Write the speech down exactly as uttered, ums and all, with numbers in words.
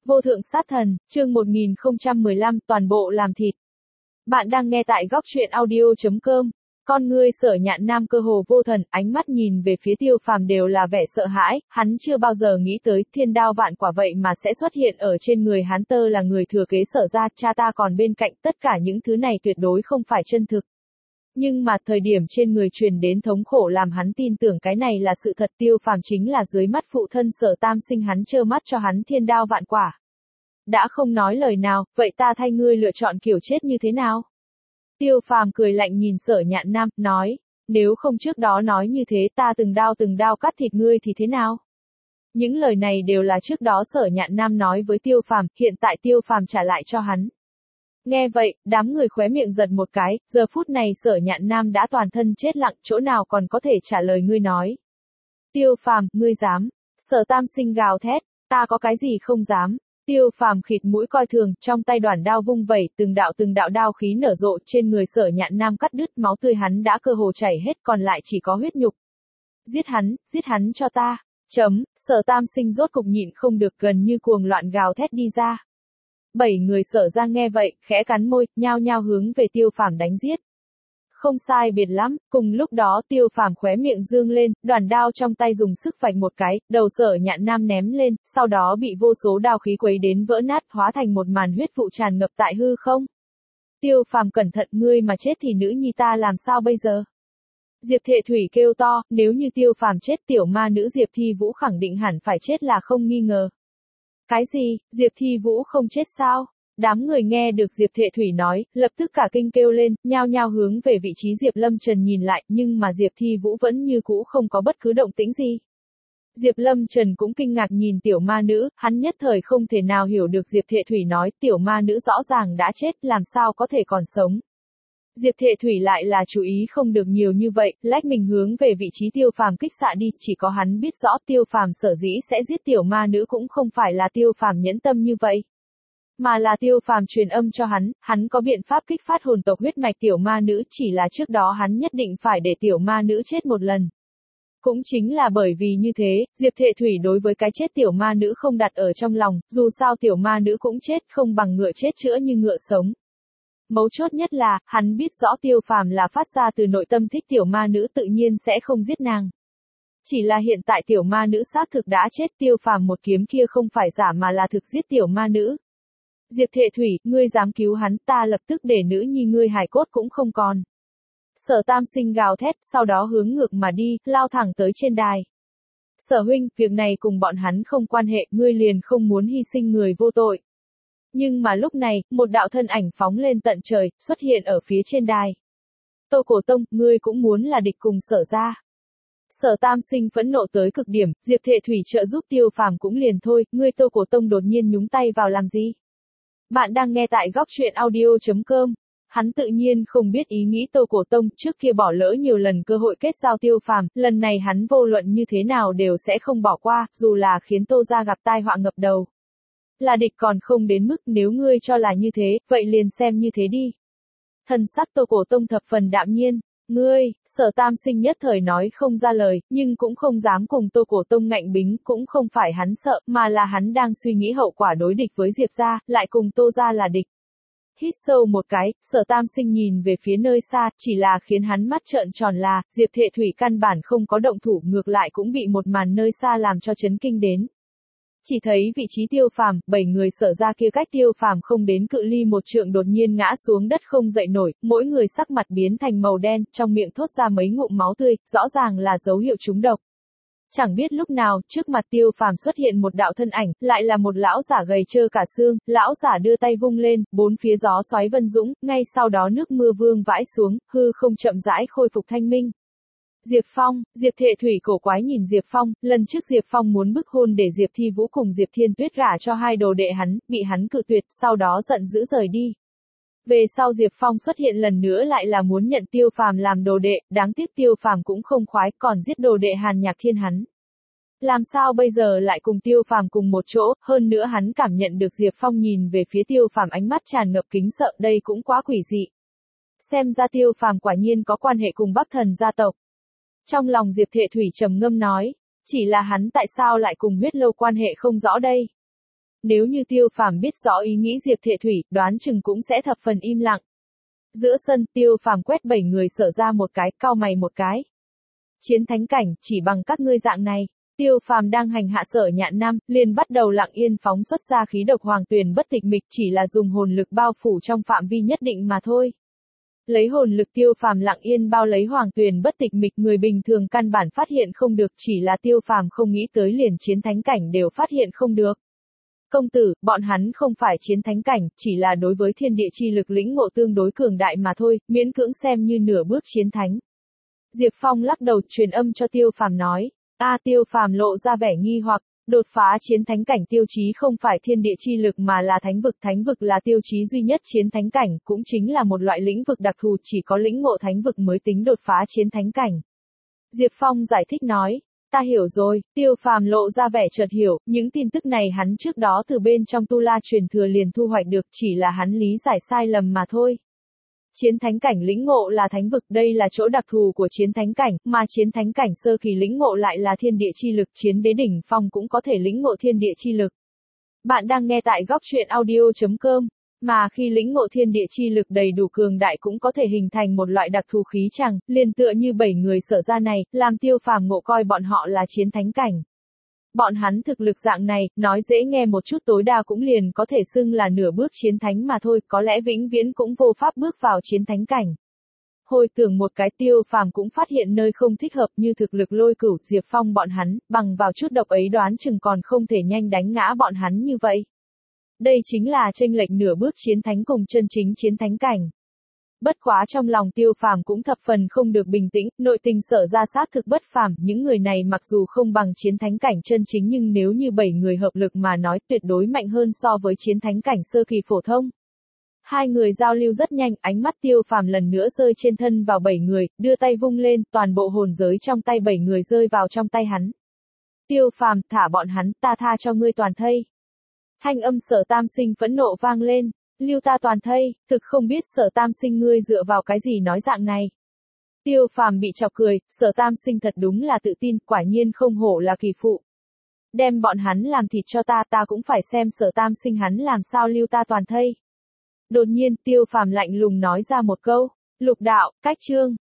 Vô thượng sát thần, chương một nghìn không trăm mười lăm, toàn bộ làm thịt. Bạn đang nghe tại góc truyện audio chấm com. Con ngươi Sở Nhạn Nam cơ hồ vô thần, ánh mắt nhìn về phía Tiêu Phàm đều là vẻ sợ hãi, hắn chưa bao giờ nghĩ tới thiên đao vạn quả vậy mà sẽ xuất hiện ở trên người hắn. Tơ là người thừa kế Sở gia, cha ta còn bên cạnh, tất cả những thứ này tuyệt đối không phải chân thực. Nhưng mà thời điểm trên người truyền đến thống khổ làm hắn tin tưởng cái này là sự thật. Tiêu Phàm chính là dưới mắt phụ thân Sở Tam Sinh, hắn trơ mắt cho hắn thiên đao vạn quả. Đã không nói lời nào, vậy ta thay ngươi lựa chọn kiểu chết như thế nào? Tiêu Phàm cười lạnh nhìn Sở Nhạn Nam, nói, nếu không trước đó nói như thế ta từng đao từng đao cắt thịt ngươi thì thế nào? Những lời này đều là trước đó Sở Nhạn Nam nói với Tiêu Phàm, hiện tại Tiêu Phàm trả lại cho hắn. Nghe vậy, đám người khóe miệng giật một cái, giờ phút này Sở Nhạn Nam đã toàn thân chết lặng, chỗ nào còn có thể trả lời ngươi nói. Tiêu Phàm, ngươi dám? Sở Tam Sinh gào thét, ta có cái gì không dám? Tiêu Phàm khịt mũi coi thường, trong tay đoản đao vung vẩy, từng đạo từng đạo đao khí nở rộ trên người Sở Nhạn Nam cắt đứt, máu tươi hắn đã cơ hồ chảy hết, còn lại chỉ có huyết nhục. Giết hắn, giết hắn cho ta. Chấm, Sở Tam Sinh rốt cục nhịn không được, gần như cuồng loạn gào thét đi ra. Bảy người Sở ra nghe vậy, khẽ cắn môi, nhao nhao hướng về Tiêu Phàm đánh giết. Không sai biệt lắm, cùng lúc đó Tiêu Phàm khóe miệng dương lên, đoản đao trong tay dùng sức vạch một cái, đầu Sở Nhạn Nam ném lên, sau đó bị vô số đao khí quấy đến vỡ nát, hóa thành một màn huyết vụ tràn ngập tại hư không. Tiêu Phàm cẩn thận, ngươi mà chết thì nữ nhi ta làm sao bây giờ? Diệp Thệ Thủy kêu to, nếu như Tiêu Phàm chết tiểu ma nữ Diệp Thi Vũ khẳng định hẳn phải chết là không nghi ngờ. Cái gì, Diệp Thi Vũ không chết sao? Đám người nghe được Diệp Thệ Thủy nói, lập tức cả kinh kêu lên, nhao nhao hướng về vị trí Diệp Lâm Trần nhìn lại, nhưng mà Diệp Thi Vũ vẫn như cũ không có bất cứ động tĩnh gì. Diệp Lâm Trần cũng kinh ngạc nhìn tiểu ma nữ, hắn nhất thời không thể nào hiểu được. Diệp Thệ Thủy nói, tiểu ma nữ rõ ràng đã chết, làm sao có thể còn sống. Diệp Thệ Thủy lại là chú ý không được nhiều như vậy, lách mình hướng về vị trí Tiêu Phàm kích xạ đi, chỉ có hắn biết rõ Tiêu Phàm sở dĩ sẽ giết tiểu ma nữ cũng không phải là Tiêu Phàm nhẫn tâm như vậy. Mà là Tiêu Phàm truyền âm cho hắn, hắn có biện pháp kích phát hồn tộc huyết mạch tiểu ma nữ, chỉ là trước đó hắn nhất định phải để tiểu ma nữ chết một lần. Cũng chính là bởi vì như thế, Diệp Thệ Thủy đối với cái chết tiểu ma nữ không đặt ở trong lòng, dù sao tiểu ma nữ cũng chết không bằng ngựa chết chữa như ngựa sống. Mấu chốt nhất là, hắn biết rõ Tiêu Phàm là phát ra từ nội tâm thích tiểu ma nữ, tự nhiên sẽ không giết nàng. Chỉ là hiện tại tiểu ma nữ xác thực đã chết, Tiêu Phàm một kiếm kia không phải giả mà là thực giết tiểu ma nữ. Diệp Thệ Thủy, ngươi dám cứu hắn, ta lập tức để nữ nhi ngươi hài cốt cũng không còn. Sở Tam Sinh gào thét, sau đó hướng ngược mà đi, lao thẳng tới trên đài. Sở huynh, việc này cùng bọn hắn không quan hệ, ngươi liền không muốn hy sinh người vô tội. Nhưng mà lúc này, một đạo thân ảnh phóng lên tận trời, xuất hiện ở phía trên đài. Tô Cổ Tông, ngươi cũng muốn là địch cùng Sở gia. Sở Tam Sinh phẫn nộ tới cực điểm, Diệp Thệ Thủy trợ giúp Tiêu Phàm cũng liền thôi, ngươi Tô Cổ Tông đột nhiên nhúng tay vào làm gì? Bạn đang nghe tại góc truyện audio chấm com. Hắn tự nhiên không biết ý nghĩ Tô Cổ Tông, trước kia bỏ lỡ nhiều lần cơ hội kết giao Tiêu Phàm, lần này hắn vô luận như thế nào đều sẽ không bỏ qua, dù là khiến Tô gia gặp tai họa ngập đầu. Là địch còn không đến mức, nếu ngươi cho là như thế, vậy liền xem như thế đi. Thần sắc Tô Cổ Tông thập phần đạm nhiên, ngươi, Sở Tam Sinh nhất thời nói không ra lời, nhưng cũng không dám cùng Tô Cổ Tông ngạnh bính, cũng không phải hắn sợ, mà là hắn đang suy nghĩ hậu quả đối địch với Diệp gia, lại cùng Tô gia là địch. Hít sâu một cái, Sở Tam Sinh nhìn về phía nơi xa, chỉ là khiến hắn mắt trợn tròn là, Diệp Thệ Thủy căn bản không có động thủ, ngược lại cũng bị một màn nơi xa làm cho chấn kinh đến. Chỉ thấy vị trí Tiêu Phàm, bảy người Sở ra kia cách Tiêu Phàm không đến cự ly một trượng đột nhiên ngã xuống đất không dậy nổi, mỗi người sắc mặt biến thành màu đen, trong miệng thốt ra mấy ngụm máu tươi, rõ ràng là dấu hiệu trúng độc. Chẳng biết lúc nào, trước mặt Tiêu Phàm xuất hiện một đạo thân ảnh, lại là một lão giả gầy trơ cả xương, lão giả đưa tay vung lên, bốn phía gió xoáy vân dũng, ngay sau đó nước mưa vương vãi xuống, hư không chậm rãi khôi phục thanh minh. Diệp Phong, Diệp Thệ Thủy cổ quái nhìn Diệp Phong, lần trước Diệp Phong muốn bức hôn để Diệp Thi Vũ cùng Diệp Thiên Tuyết gả cho hai đồ đệ hắn, bị hắn cự tuyệt, sau đó giận dữ rời đi. Về sau Diệp Phong xuất hiện lần nữa lại là muốn nhận Tiêu Phàm làm đồ đệ, đáng tiếc Tiêu Phàm cũng không khoái, còn giết đồ đệ Hàn Nhạc Thiên hắn. Làm sao bây giờ lại cùng Tiêu Phàm cùng một chỗ, hơn nữa hắn cảm nhận được Diệp Phong nhìn về phía Tiêu Phàm ánh mắt tràn ngập kính sợ, đây cũng quá quỷ dị. Xem ra Tiêu Phàm quả nhiên có quan hệ cùng Bắc Thần gia tộc. Trong lòng Diệp Thệ Thủy trầm ngâm nói, chỉ là hắn tại sao lại cùng Huyết Lâu quan hệ không rõ đây. nếu như Tiêu Phàm biết rõ ý nghĩ Diệp Thệ Thủy, đoán chừng cũng sẽ thập phần im lặng. Giữa sân, Tiêu Phàm quét bảy người sở ra một cái, cau mày một cái. Chiến thánh cảnh, chỉ bằng các ngươi dạng này. Tiêu Phàm đang hành hạ Sở Nhạn Nam, liền bắt đầu lặng yên phóng xuất ra khí độc hoàng tuyền bất tịch mịch, chỉ là dùng hồn lực bao phủ trong phạm vi nhất định mà thôi. Lấy hồn lực Tiêu Phàm lặng yên bao lấy hoàng tuyền bất tịch mịch, người bình thường căn bản phát hiện không được, chỉ là Tiêu Phàm không nghĩ tới liền chiến thánh cảnh đều phát hiện không được. Công tử, bọn hắn không phải chiến thánh cảnh, chỉ là đối với thiên địa chi lực lĩnh ngộ tương đối cường đại mà thôi, miễn cưỡng xem như nửa bước chiến thánh. Diệp Phong lắc đầu truyền âm cho Tiêu Phàm nói. A Tiêu Phàm lộ ra vẻ nghi hoặc, đột phá chiến thánh cảnh tiêu chí không phải thiên địa chi lực mà là thánh vực, thánh vực là tiêu chí duy nhất chiến thánh cảnh, cũng chính là một loại lĩnh vực đặc thù, chỉ có lĩnh ngộ thánh vực mới tính đột phá chiến thánh cảnh. Diệp Phong giải thích nói, ta hiểu rồi. Tiêu Phàm lộ ra vẻ chợt hiểu, những tin tức này hắn trước đó từ bên trong Tu La truyền thừa liền thu hoạch được, chỉ là hắn lý giải sai lầm mà thôi. Chiến thánh cảnh lĩnh ngộ là thánh vực, đây là chỗ đặc thù của chiến thánh cảnh, mà chiến thánh cảnh sơ kỳ lĩnh ngộ lại là thiên địa chi lực, chiến đế đỉnh phong cũng có thể lĩnh ngộ thiên địa chi lực. Bạn đang nghe tại góc truyện audio chấm com, mà khi lĩnh ngộ thiên địa chi lực đầy đủ cường đại cũng có thể hình thành một loại đặc thù khí chàng, liền tựa như bảy người sở ra này, làm Tiêu Phàm ngộ coi bọn họ là chiến thánh cảnh. Bọn hắn thực lực dạng này, nói dễ nghe một chút tối đa cũng liền có thể xưng là nửa bước chiến thánh mà thôi, có lẽ vĩnh viễn cũng vô pháp bước vào chiến thánh cảnh. Hồi tưởng một cái, Tiêu Phàm cũng phát hiện nơi không thích hợp, như thực lực Lôi Cửu, Diệp Phong bọn hắn, bằng vào chút độc ấy đoán chừng còn không thể nhanh đánh ngã bọn hắn như vậy. Đây chính là chênh lệch nửa bước chiến thánh cùng chân chính chiến thánh cảnh. Bất quá trong lòng Tiêu Phàm cũng thập phần không được bình tĩnh, nội tình sở ra xác thực bất phàm, những người này mặc dù không bằng chiến thánh cảnh chân chính nhưng nếu như bảy người hợp lực mà nói tuyệt đối mạnh hơn so với chiến thánh cảnh sơ kỳ phổ thông. Hai người giao lưu rất nhanh, ánh mắt Tiêu Phàm lần nữa rơi trên thân vào bảy người, đưa tay vung lên, toàn bộ hồn giới trong tay bảy người rơi vào trong tay hắn. Tiêu Phàm, thả bọn hắn, ta tha cho ngươi toàn thây. Thanh âm Sở Tam Sinh phẫn nộ vang lên. Lưu ta toàn thây, thực không biết Sở Tam Sinh ngươi dựa vào cái gì nói dạng này. Tiêu Phàm bị chọc cười, Sở Tam Sinh thật đúng là tự tin, quả nhiên không hổ là kỳ phụ. Đem bọn hắn làm thịt cho ta, ta cũng phải xem Sở Tam Sinh hắn làm sao lưu ta toàn thây. Đột nhiên, Tiêu Phàm lạnh lùng nói ra một câu, lục đạo, cách chương.